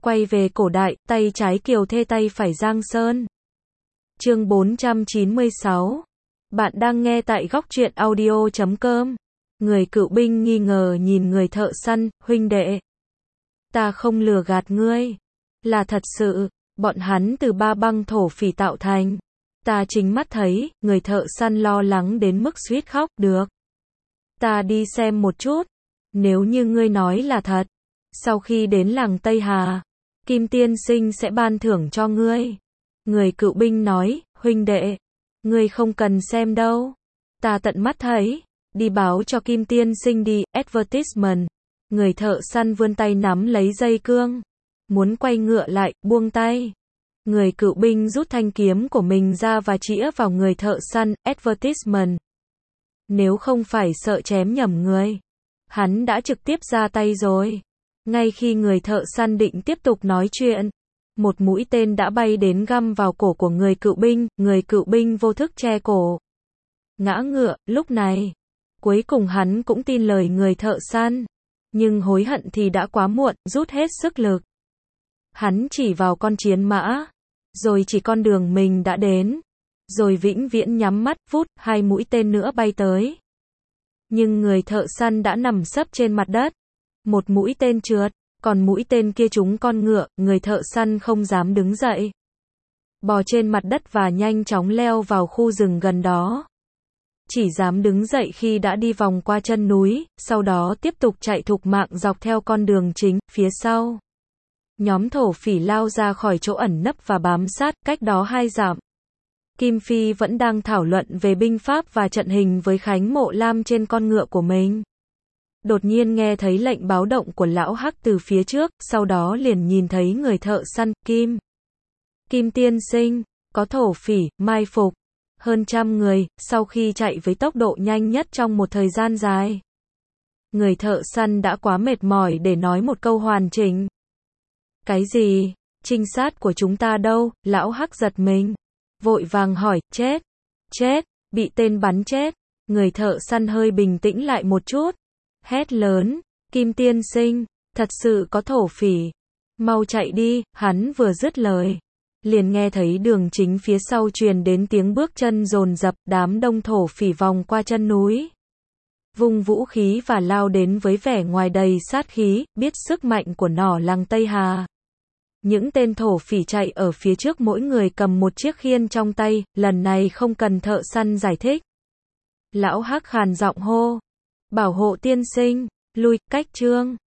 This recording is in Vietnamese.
Quay về cổ đại, tay trái Kiều Thê tay phải Giang Sơn. Chương 496. Bạn đang nghe tại góc truyện audio.com. Người cựu binh nghi ngờ nhìn người thợ săn, huynh đệ. Ta không lừa gạt ngươi. Là thật sự, bọn hắn từ ba băng thổ phỉ tạo thành. Ta chính mắt thấy, người thợ săn lo lắng đến mức suýt khóc, được. Ta đi xem một chút. Nếu như ngươi nói là thật, sau khi đến làng Tây Hà, Kim tiên sinh sẽ ban thưởng cho ngươi. Người cựu binh nói, huynh đệ, ngươi không cần xem đâu. Ta tận mắt thấy, đi báo cho Kim tiên sinh đi, advertisement. Người thợ săn vươn tay nắm lấy dây cương, muốn quay ngựa lại, buông tay. Người cựu binh rút thanh kiếm của mình ra và chĩa vào người thợ săn, advertisement. Nếu không phải sợ chém nhầm người, hắn đã trực tiếp ra tay rồi. Ngay khi người thợ săn định tiếp tục nói chuyện, một mũi tên đã bay đến găm vào cổ của người cựu binh vô thức che cổ. Ngã ngựa, lúc này, cuối cùng hắn cũng tin lời người thợ săn, nhưng hối hận thì đã quá muộn, rút hết sức lực. Hắn chỉ vào con chiến mã, rồi chỉ con đường mình đã đến, rồi vĩnh viễn nhắm mắt, vút, hai mũi tên nữa bay tới. Nhưng người thợ săn đã nằm sấp trên mặt đất. Một mũi tên trượt, còn mũi tên kia trúng con ngựa, người thợ săn không dám đứng dậy. Bò trên mặt đất và nhanh chóng leo vào khu rừng gần đó. Chỉ dám đứng dậy khi đã đi vòng qua chân núi, sau đó tiếp tục chạy thục mạng dọc theo con đường chính, phía sau. Nhóm thổ phỉ lao ra khỏi chỗ ẩn nấp và bám sát, cách đó 2 dặm. Kim Phi vẫn đang thảo luận về binh pháp và trận hình với Khánh Mộ Lam trên con ngựa của mình. Đột nhiên nghe thấy lệnh báo động của lão Hắc từ phía trước, sau đó liền nhìn thấy người thợ săn, Kim tiên sinh, có thổ phỉ, mai phục. Hơn 100 người, sau khi chạy với tốc độ nhanh nhất trong một thời gian dài. Người thợ săn đã quá mệt mỏi để nói một câu hoàn chỉnh. Cái gì? Trinh sát của chúng ta đâu? Lão Hắc giật mình. Vội vàng hỏi, chết, bị tên bắn chết. Người thợ săn hơi bình tĩnh lại một chút. Hét lớn, Kim tiên sinh, thật sự có thổ phỉ. Mau chạy đi, hắn vừa dứt lời. Liền nghe thấy đường chính phía sau truyền đến tiếng bước chân dồn dập, đám đông thổ phỉ vòng qua chân núi. Vung vũ khí và lao đến với vẻ ngoài đầy sát khí, biết sức mạnh của nỏ làng Tây Hà. Những tên thổ phỉ chạy ở phía trước mỗi người cầm một chiếc khiên trong tay, lần này không cần thợ săn giải thích. Lão Hắc khàn giọng hô. Bảo hộ tiên sinh, lui, cách trương.